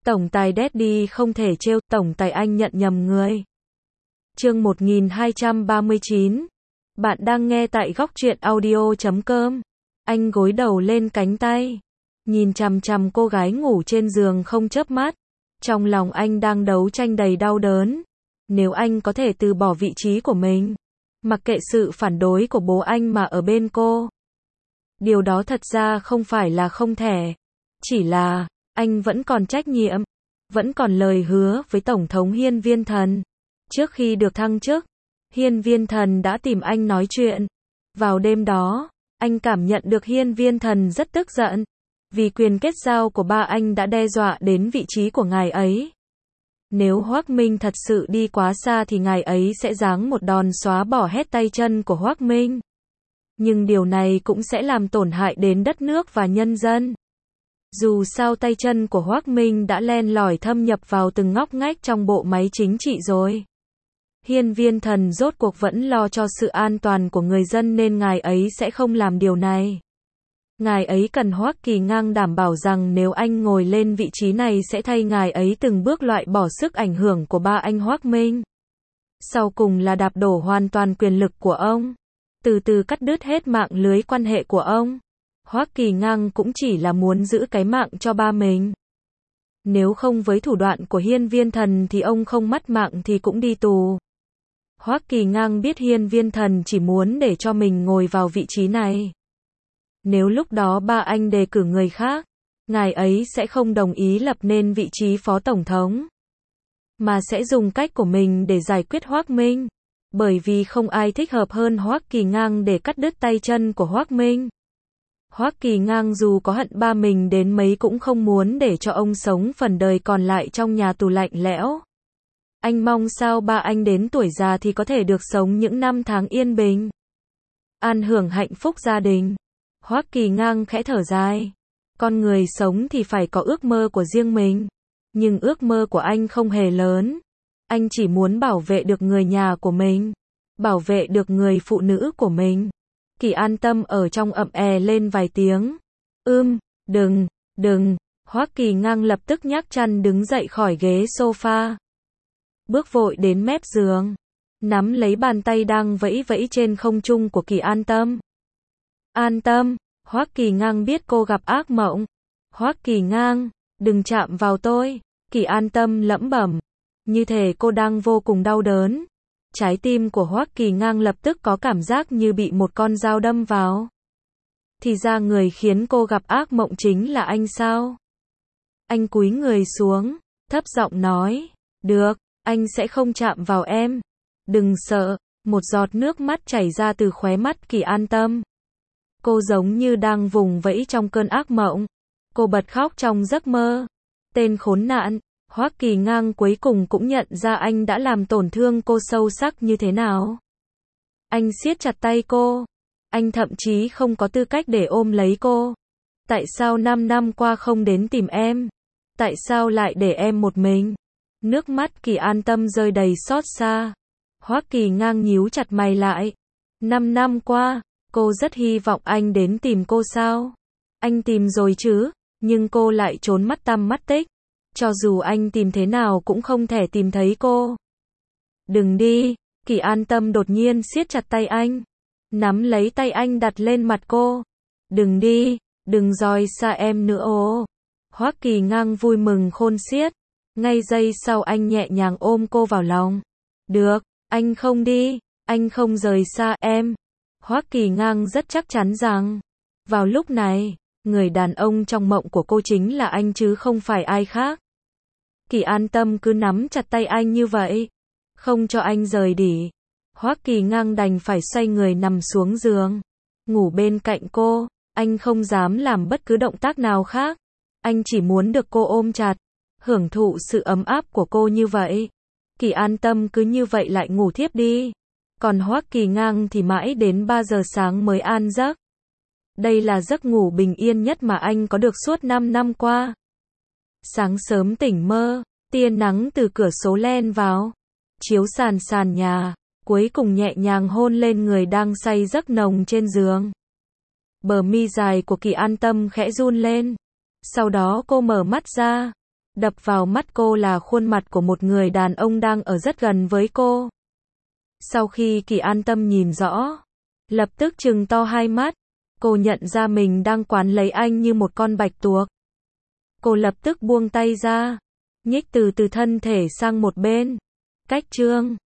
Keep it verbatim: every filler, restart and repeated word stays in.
Tổng tài Daddy không thể trêu, tổng tài anh nhận nhầm người. Chương một nghìn hai trăm ba mươi chín. Bạn đang nghe tại góc truyện audio chấm com. Anh gối đầu lên cánh tay, nhìn chằm chằm cô gái ngủ trên giường không chớp mắt. Trong lòng anh đang đấu tranh đầy đau đớn. Nếu anh có thể từ bỏ vị trí của mình, mặc kệ sự phản đối của bố anh mà ở bên cô, điều đó thật ra không phải là không thể. Chỉ là, anh vẫn còn trách nhiệm, vẫn còn lời hứa với Tổng thống Hiên Viên Thần. Trước khi được thăng chức, Hiên Viên Thần đã tìm anh nói chuyện. Vào đêm đó, anh cảm nhận được Hiên Viên Thần rất tức giận, vì quyền kết giao của ba anh đã đe dọa đến vị trí của ngài ấy. Nếu Hoác Minh thật sự đi quá xa thì ngài ấy sẽ giáng một đòn xóa bỏ hết tay chân của Hoác Minh. Nhưng điều này cũng sẽ làm tổn hại đến đất nước và nhân dân. Dù sao tay chân của Hoác Minh đã len lỏi thâm nhập vào từng ngóc ngách trong bộ máy chính trị rồi. Hiên Viên Thần rốt cuộc vẫn lo cho sự an toàn của người dân nên ngài ấy sẽ không làm điều này. Ngài ấy cần Hoắc Kỳ Ngang đảm bảo rằng nếu anh ngồi lên vị trí này sẽ thay ngài ấy từng bước loại bỏ sức ảnh hưởng của ba anh Hoắc Minh. Sau cùng là đạp đổ hoàn toàn quyền lực của ông, từ từ cắt đứt hết mạng lưới quan hệ của ông. Hoắc Kỳ Ngang cũng chỉ là muốn giữ cái mạng cho ba mình. Nếu không với thủ đoạn của Hiên Viên Thần thì ông không mất mạng thì cũng đi tù. Hoắc Kỳ Ngang biết Hiên Viên Thần chỉ muốn để cho mình ngồi vào vị trí này. Nếu lúc đó ba anh đề cử người khác, ngài ấy sẽ không đồng ý lập nên vị trí phó tổng thống, mà sẽ dùng cách của mình để giải quyết Hoác Minh. Bởi vì không ai thích hợp hơn Hoắc Kỳ Ngang để cắt đứt tay chân của Hoác Minh. Hoắc Kỳ Ngang dù có hận ba mình đến mấy cũng không muốn để cho ông sống phần đời còn lại trong nhà tù lạnh lẽo. Anh mong sao ba anh đến tuổi già thì có thể được sống những năm tháng yên bình, an hưởng hạnh phúc gia đình. Hoắc Kỳ Ngang khẽ thở dài. Con người sống thì phải có ước mơ của riêng mình. Nhưng ước mơ của anh không hề lớn. Anh chỉ muốn bảo vệ được người nhà của mình, bảo vệ được người phụ nữ của mình. Kỳ An Tâm ở trong ậm è lên vài tiếng. Ưm, đừng, đừng. Hoắc Kỳ Ngang lập tức nhắc chăn đứng dậy khỏi ghế sofa, bước vội đến mép giường, nắm lấy bàn tay đang vẫy vẫy trên không trung của Kỳ An Tâm. An Tâm, Hoắc Kỳ Ngang biết cô gặp ác mộng. Hoắc Kỳ Ngang, đừng chạm vào tôi. Kỳ An Tâm lẩm bẩm, như thể cô đang vô cùng đau đớn. Trái tim của Hoắc Kỳ Ngang lập tức có cảm giác như bị một con dao đâm vào. Thì ra người khiến cô gặp ác mộng chính là anh sao? Anh cúi người xuống, thấp giọng nói, được, anh sẽ không chạm vào em. Đừng sợ. Một giọt nước mắt chảy ra từ khóe mắt Kỳ An Tâm. Cô giống như đang vùng vẫy trong cơn ác mộng. Cô bật khóc trong giấc mơ. Tên khốn nạn. Hoắc Kỳ Ngang cuối cùng cũng nhận ra anh đã làm tổn thương cô sâu sắc như thế nào. Anh siết chặt tay cô. Anh thậm chí không có tư cách để ôm lấy cô. Tại sao năm năm qua không đến tìm em? Tại sao lại để em một mình? Nước mắt Kỳ An Tâm rơi đầy xót xa. Hoắc Kỳ Ngang nhíu chặt mày lại. Năm năm qua, cô rất hy vọng anh đến tìm cô sao? Anh tìm rồi chứ, nhưng cô lại trốn mắt tăm mắt tích. Cho dù anh tìm thế nào cũng không thể tìm thấy cô. Đừng đi. Kỳ An Tâm đột nhiên siết chặt tay anh, nắm lấy tay anh đặt lên mặt cô. Đừng đi, đừng rời xa em nữa ồ. Hoắc Kỳ Ngang vui mừng khôn xiết. Ngay giây sau anh nhẹ nhàng ôm cô vào lòng. Được, anh không đi, anh không rời xa em. Hoắc Kỳ Ngang rất chắc chắn rằng, vào lúc này, người đàn ông trong mộng của cô chính là anh chứ không phải ai khác. Kỳ An Tâm cứ nắm chặt tay anh như vậy, không cho anh rời đi. Hoắc Kỳ Ngang đành phải xoay người nằm xuống giường, ngủ bên cạnh cô. Anh không dám làm bất cứ động tác nào khác. Anh chỉ muốn được cô ôm chặt, hưởng thụ sự ấm áp của cô như vậy. Kỳ An Tâm cứ như vậy lại ngủ thiếp đi. Còn Hoắc Kỳ Ngang thì mãi đến ba giờ sáng mới an giấc. Đây là giấc ngủ bình yên nhất mà anh có được suốt năm năm qua. Sáng sớm tỉnh mơ, tia nắng từ cửa sổ len vào, chiếu sàn sàn nhà, cuối cùng nhẹ nhàng hôn lên người đang say giấc nồng trên giường. Bờ mi dài của Kỳ An Tâm khẽ run lên. Sau đó cô mở mắt ra. Đập vào mắt cô là khuôn mặt của một người đàn ông đang ở rất gần với cô. Sau khi Kỳ an tâm nhìn rõ, lập tức trừng to hai mắt, cô nhận ra mình đang quán lấy anh như một con bạch tuộc. Cô lập tức buông tay ra, nhích từ từ thân thể sang một bên. Cách chương